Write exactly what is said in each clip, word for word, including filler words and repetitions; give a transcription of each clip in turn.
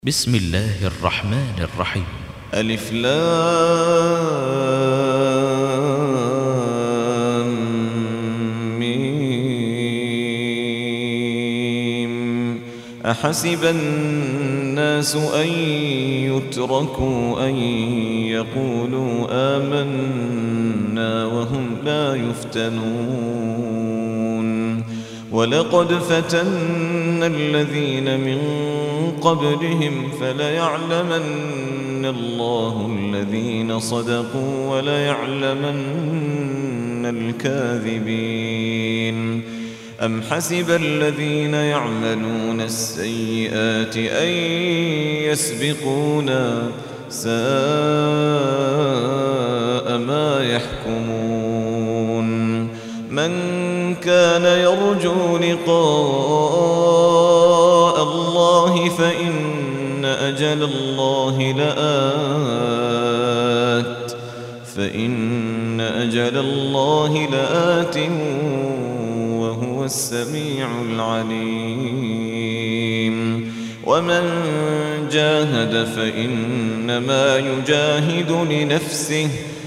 بسم الله الرحمن الرحيم. ألف لام ميم. أحسب الناس أن يتركوا أن يقولوا آمنا وهم لا يفتنون. ولقد فتنا الذين من قبلهم فليعلمن الله الذين صدقوا وليعلمن الكاذبين. أم حسب الذين يعملون السيئات أن يسبقونا ساء ما يحكمون. من كان يرجو لقاء الله فإن أجل الله لآت فإن أجل الله لآت وهو السميع العليم. ومن جاهد فإنما يجاهد لنفسه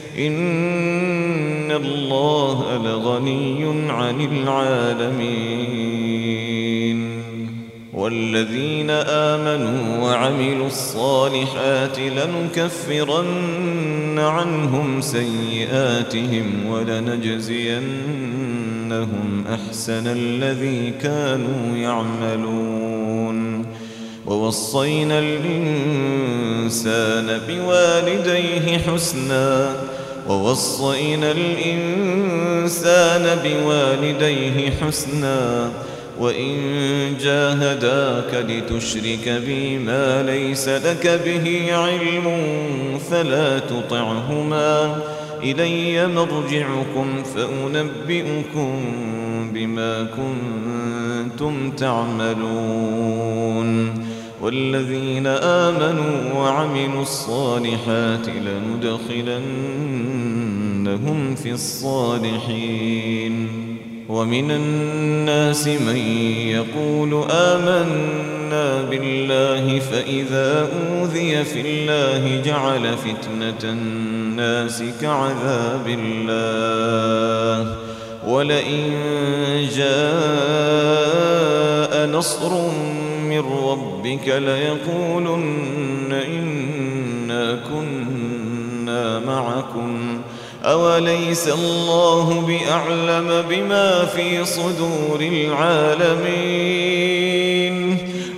إن الله لغني عن العالمين. والذين آمنوا وعملوا الصالحات لنكفرن عنهم سيئاتهم ولنجزينهم أحسن الذي كانوا يعملون. ووصينا الإنسان بوالديه حسنا ووصينا الإنسان بوالديه حسنا وإن جاهداك لتشرك بي ما ليس لك به علم فلا تطعهما إلي مرجعكم فأنبئكم بما كنتم تعملون. والذين آمنوا وعملوا الصالحات لندخلنهم في الصالحين. ومن الناس من يقول آمنا بالله فإذا أوذي في الله جعل فتنة الناس كعذاب الله ولئن جاء نصر من ربك ليقولن إنا كنا معكم أوليس الله بأعلم بما في صدور العالمين.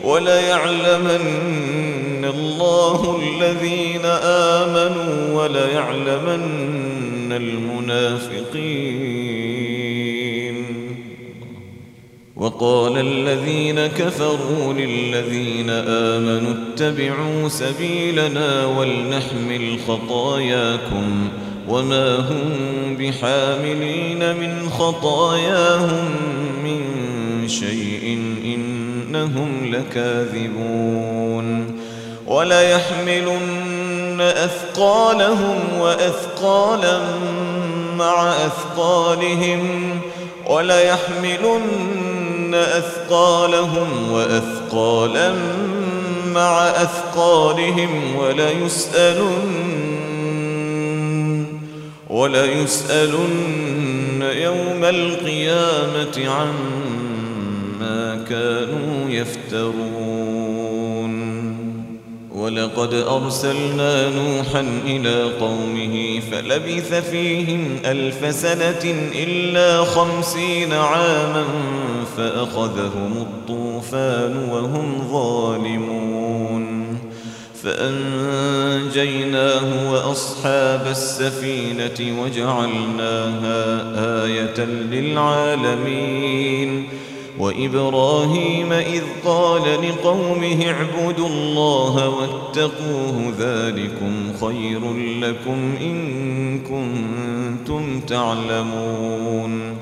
وليعلمن الله الذين آمنوا وليعلمن المنافقين. وقال الذين كفروا للذين آمنوا اتبعوا سبيلنا ولنحمل خطاياكم وما هم بحاملين من خطاياهم من شيء إنهم لكاذبون. وليحملن أثقالهم وأثقالا مع أثقالهم وليحملن أثقالهم وأثقالا مع أثقالهم وليسألن وليسألن يوم القيامة عما كانوا يفترون. ولقد أرسلنا نوحا إلى قومه فلبث فيهم ألف سنة إلا خمسين عاما فأخذهم الطوفان وهم ظالمون. فأنجيناه وأصحاب السفينة وجعلناها آية للعالمين. وإبراهيم إذ قال لقومه اعبدوا الله واتقوه ذلكم خير لكم إن كنتم تعلمون.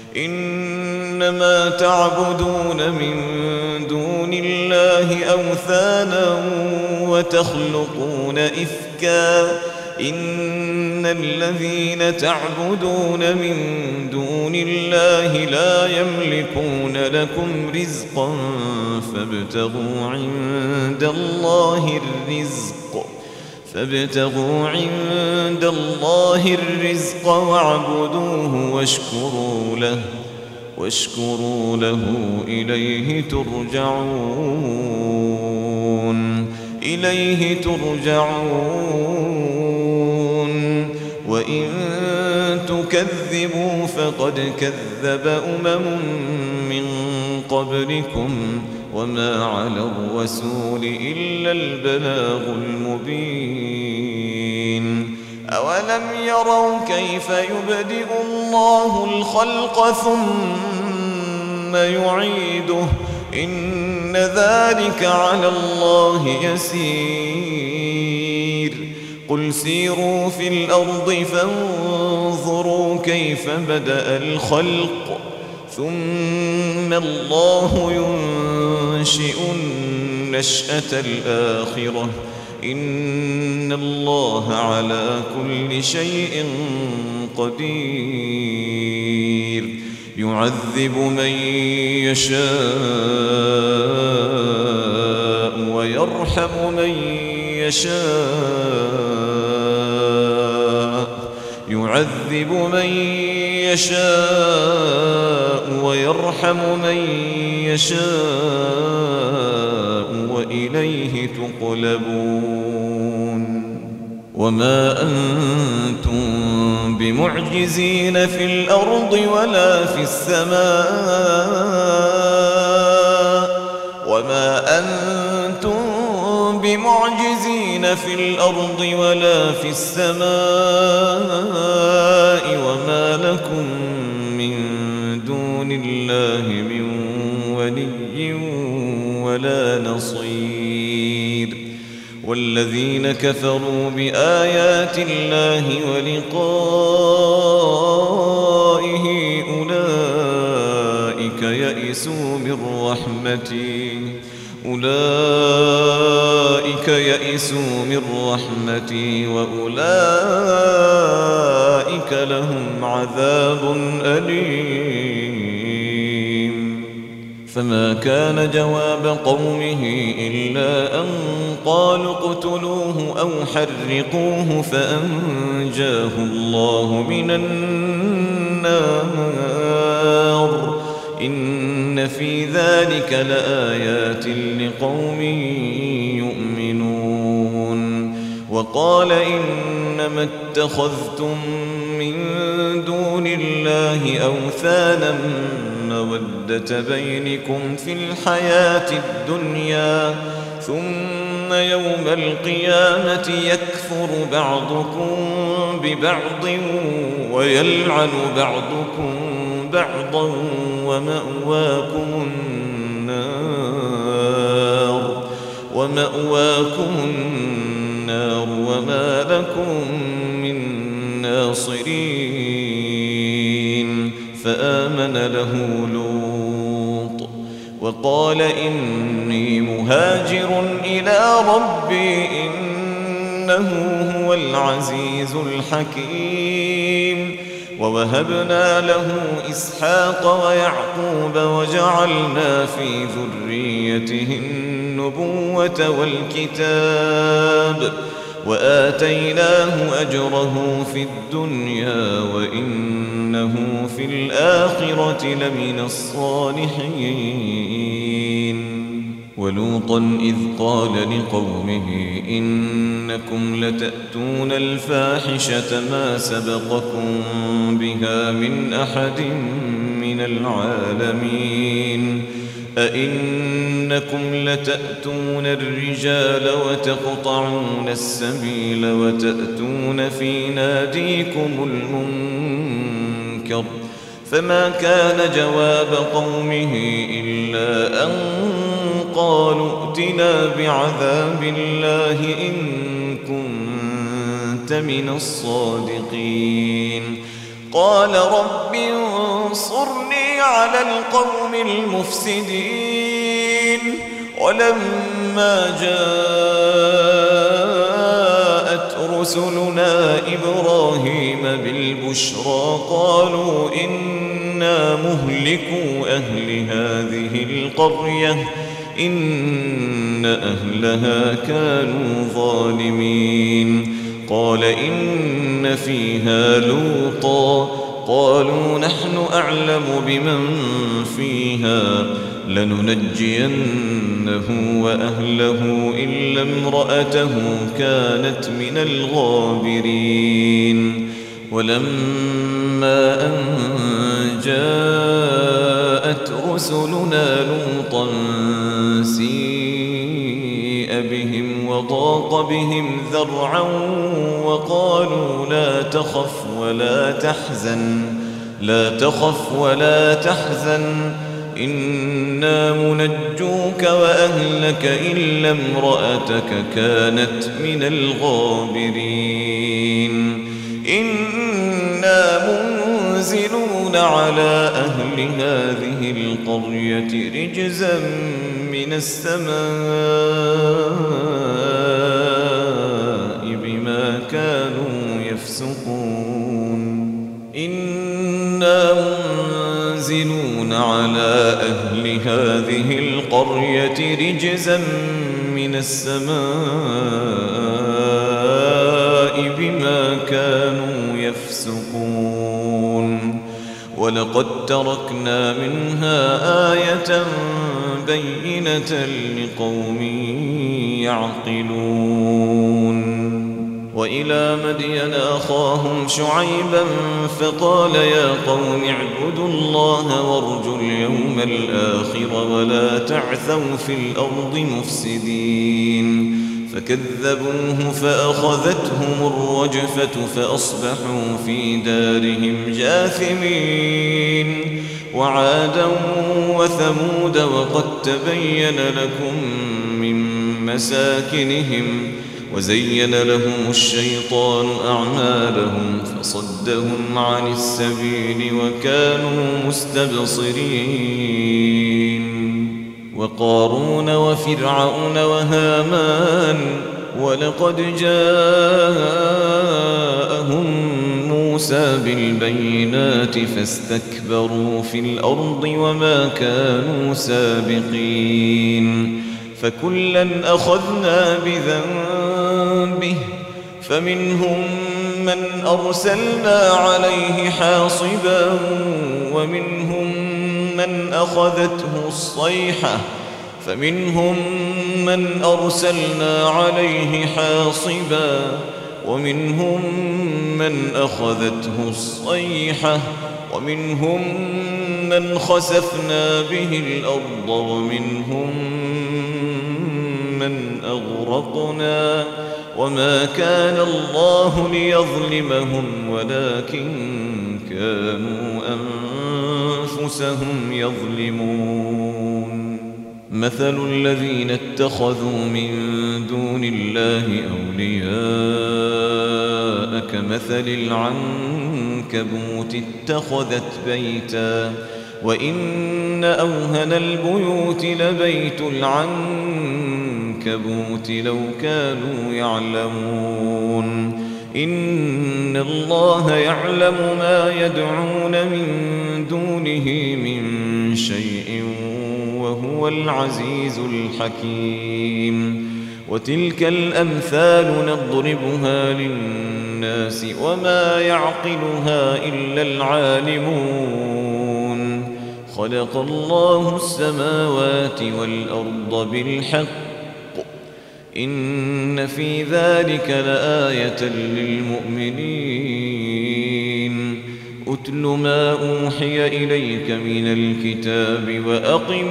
إنما تعبدون من دون الله أوثانا وتخلقون إفكا إن الذين تعبدون من دون الله لا يملكون لكم رزقا فابتغوا عند الله الرزق فابتغوا عند الله الرزق واعبدوه واشكروا له واشكروا له إليه ترجعون إليه ترجعون وإن تكذبوا فقد كذب أمم من قبلكم وما على الرسول إلا البلاغ المبين أولم يروا كيف يبدئ الله الخلق ثم يعيده إن ذلك على الله يسير قل سيروا في الأرض فانظروا كيف بدأ الخلق ثم الله ينشئ النشأة الآخرة إن الله على كل شيء قدير يعذب من يشاء ويرحم من يشاء يعذب من يشاء ويرحم من يشاء وإليه تقلبون وما أنتم بمعجزين في الأرض ولا في السماء وما أنتم بمعجزين في الأرض ولا في السماء وما لكم من دون الله من ولي ولا نصير والذين كفروا بآيات الله ولقائه أولئك يئسوا من رحمتي أولئك يئسوا من رحمتي وأولئك لهم عذاب أليم فما كان جواب قومه إلا أن قالوا اقتلوه أو حرقوه فأنجاه الله من النار إن في ذلك لآيات لقوم يؤمنون وقال إنما اتخذتم من دون الله أوثانا مودة بينكم في الحياة الدنيا ثم يوم القيامة يكفر بعضكم ببعض ويلعن بعضكم بعضا ومأواكم النار ومأواكم النار وما لكم من ناصرين فآمن له لوط وقال إني مهاجر إلى ربي إنه هو العزيز الحكيم ووهبنا له إسحاق ويعقوب وجعلنا في ذريته النبوة والكتاب وآتيناه أجره في الدنيا وإنه في الآخرة لمن الصالحين ولوطا إذ قال لقومه إنكم لتأتون الفاحشة ما سبقكم بها من أحد من العالمين أئنكم لتأتون الرجال وتقطعون السبيل وتأتون في ناديكم المنكر فما كان جواب قومه إلا أن قالوا ائتنا بعذاب الله إن كنت من الصادقين قال رب انصرني على القوم المفسدين ولما جاءت رسلنا إبراهيم بالبشرى قالوا إنا مهلكو أهل هذه القرية إن أهلها كانوا ظالمين قال إن فيها لوطا قالوا نحن أعلم بمن فيها لننجينه وأهله إلا امرأته كانت من الغابرين ولما أن جاءت رسلنا لوطا سيء بهم وضاق بهم ذرعا وقالوا لا تخف ولا تحزن لا تخف ولا تحزن إنا منجوك وأهلك إلا امرأتك كانت من الغابرين إنا منزلون على أهل هذه القرية رجزا من السماء بما كانوا يفسقون إنا منزلون على أهل هذه القرية رجزا من السماء بما كانوا يفسقون ولقد تركنا منها آية بينة لقوم يعقلون وإلى مدين أخاهم شعيبا فقال يا قوم اعبدوا الله وارجوا اليوم الآخر ولا تعثوا في الأرض مفسدين فكذبوه فأخذتهم الرجفة فأصبحوا في دارهم جاثمين وعادا وثمود وقد تبين لكم من مساكنهم وزين لهم الشيطان أعمالهم فصدهم عن السبيل وكانوا مستبصرين وقارون وفرعون وهامان ولقد جاءهم موسى بالبينات فاستكبروا في الأرض وما كانوا سابقين فكلا أخذنا بذنبه فمنهم من أرسلنا عليه حاصبا ومنهم من أخذته الصيحة فمنهم من أرسلنا عليه حاصبا ومنهم من أخذته الصيحة ومنهم من خسفنا به الأرض ومنهم من أغرقنا وما كان الله ليظلمهم ولكن كانوا أنفسهم يظلمون مثل الذين اتخذوا من دون الله أولياء كمثل العنكبوت اتخذت بيتا وإن أوهن البيوت لبيت العنكبوت لو كانوا يعلمون إن الله يعلم ما يدعون من دونه من شيء وهو العزيز الحكيم وتلك الأمثال نضربها للناس وما يعقلها إلا العالمون خلق الله السماوات والأرض بالحق إن في ذلك لآية للمؤمنين أتل ما أوحي إليك من الكتاب وأقم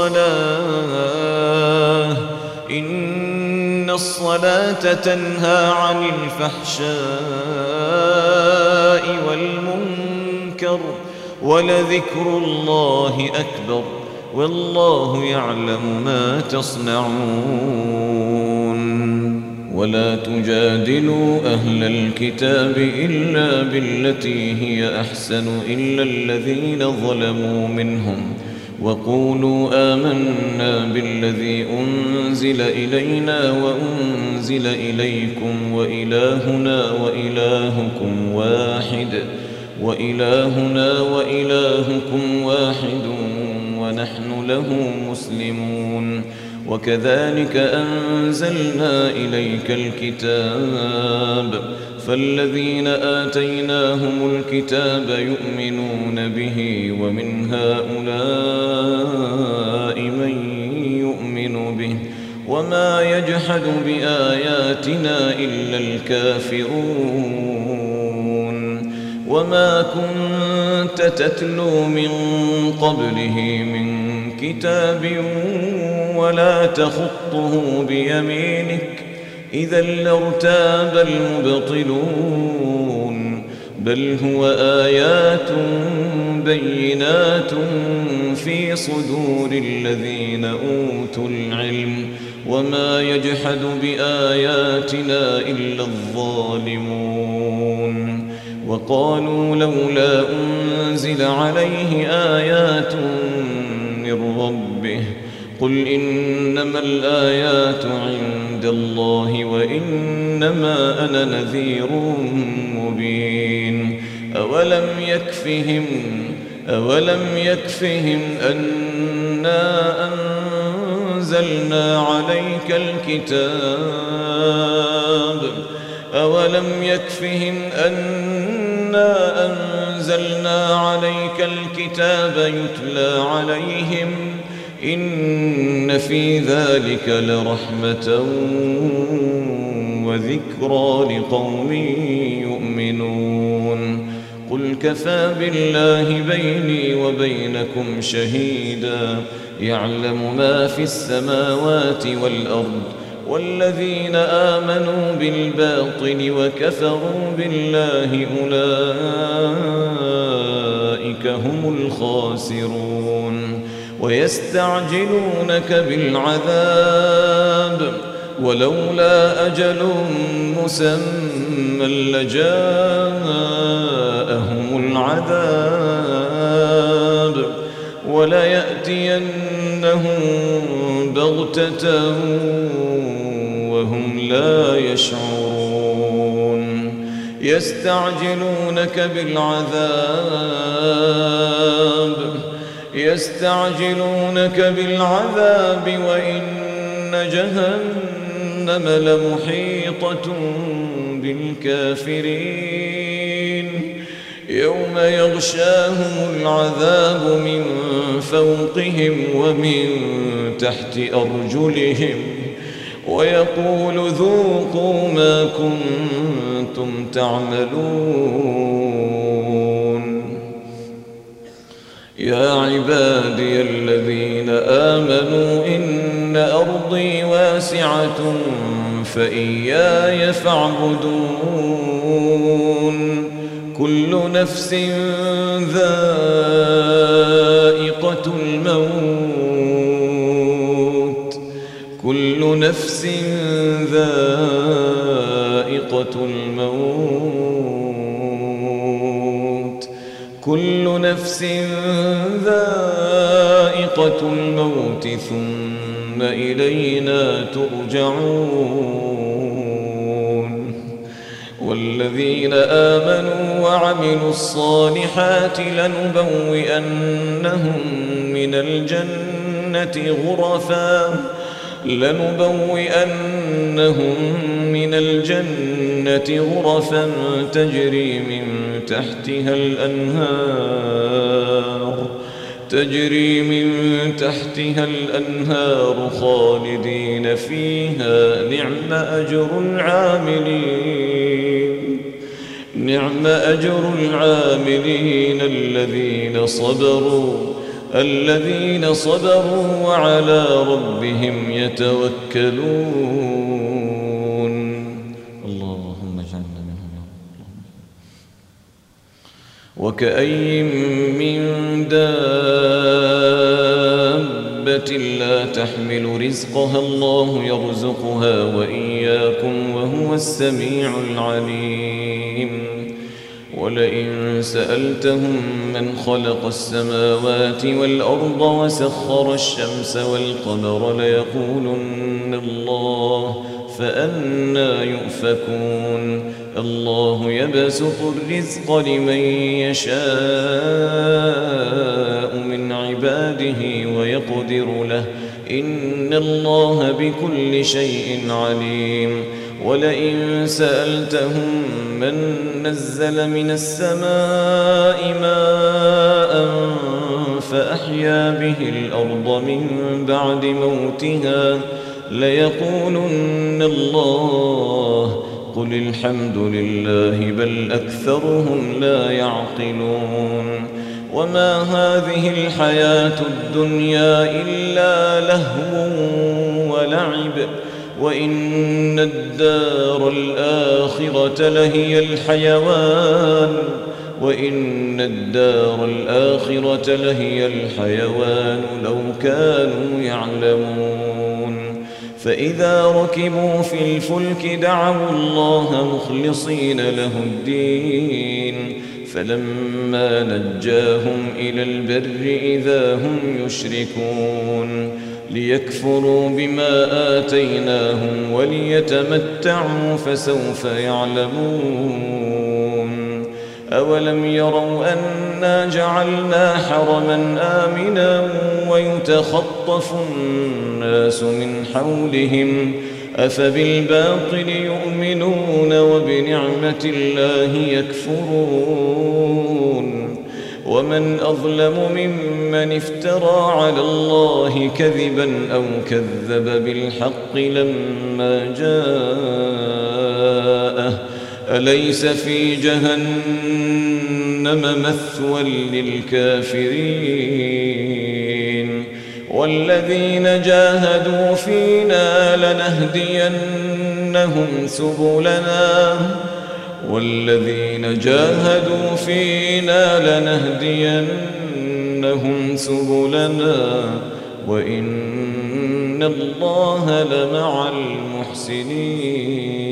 الصلاة إن الصلاة تنهى عن الفحشاء والمنكر ولذكر الله أكبر والله يعلم ما تصنعون ولا تجادلوا أهل الكتاب إلا بالتي هي أحسن إلا الذين ظلموا منهم وقولوا آمنا بالذي أنزل إلينا وأنزل أنزل إليكم وإلهنا وإلهكم واحد وإلهنا وإلهكم واحد ونحن له مسلمون. وكذلك أنزلنا إليك الكتاب فالذين آتيناهم الكتاب يؤمنون به ومن هؤلاء من يؤمن به وما يجحد بآياتنا إلا الكافرون. وما كنت تتلو من قبله من كتاب ولا تخطه بيمينك إذا لارتاب المبطلون بل هو آيات بينات في صدور الذين أوتوا العلم وما يجحد بآياتنا إلا الظالمون. وقالوا لولا أنزل عليه آيات من ربه قل إنما الآيات عند الله وإنما أنا نذير مبين. أولم يكفهم أولم يكفهم أنا أنزلنا عليك الكتاب أولم يكفهم أنا أنزلنا عليك الكتاب يتلى عليهم إن في ذلك لرحمة وذكرى لقوم يؤمنون. قل كفى بالله بيني وبينكم شهيدا يعلم ما في السماوات والأرض والذين آمنوا بالباطل وكفروا بالله أولئك هم الخاسرون. ويستعجلونك بالعذاب ولولا أجل مسمى لجاءهم العذاب وليأتينهم بغتة وهم لا يشعرون. يستعجلونك بالعذاب يستعجلونك بالعذاب وإن جهنم لمحيطة بالكافرين يوم يغشاهم العذاب من فوقهم ومن تحت أرجلهم ويقول ذوقوا ما كنتم تعملون. يا عبادي الذين آمنوا إن أرضي واسعة فإياي فاعبدون. كل نفس ذائقة الموت كل نفس ذائقة الموت كل نفس ذائقة الموت ثم إلينا ترجعون. والذين آمنوا وعملوا الصالحات لنبوئنهم من الجنة غرفا لنبوئنهم من الجنة غرفا تجري من تحتها الأنهار تجري من تحتها الأنهار خالدين فيها نعم أجر العاملين نعم أجر العاملين الذين صبروا الذين صبروا وعلى ربهم يتوكلون. اللهم اجعلنا منهم يا رب. وكأي من دابة لا تحمل رزقها الله يرزقها وإياكم وهو السميع العليم. ولئن سألتهم من خلق السماوات والأرض وسخر الشمس والقمر ليقولن الله فأنى يؤفكون الله يبسط الرزق لمن يشاء من عباده ويقدر له إن الله بكل شيء عليم ولئن سألتهم من نزل من السماء ماء فأحيا به الأرض من بعد موتها ليقولن الله قل الحمد لله بل أكثرهم لا يعقلون وما هذه الحياة الدنيا إلا لهو ولعب وإن الدار الآخرة لهي الحيوان وإن الدار الآخرة لهي الحيوان لو كانوا يعلمون فإذا ركبوا في الفلك دعوا الله مخلصين له الدين فلما نجاهم إلى البر إذا هم يشركون ليكفروا بما آتيناهم وليتمتعوا فسوف يعلمون أولم يروا أنا جعلنا حرما آمنا ويتخطف الناس من حولهم أفبالباطل يؤمنون وبنعمة الله يكفرون ومن أظلم ممن افترى على الله كذبا أو كذب بالحق لما جاءه أليس في جهنم مثوى للكافرين والذين جاهدوا فينا لنهدينهم سبلنا والذين جاهدوا فينا لنهدينهم سبلنا وإن الله لمع المحسنين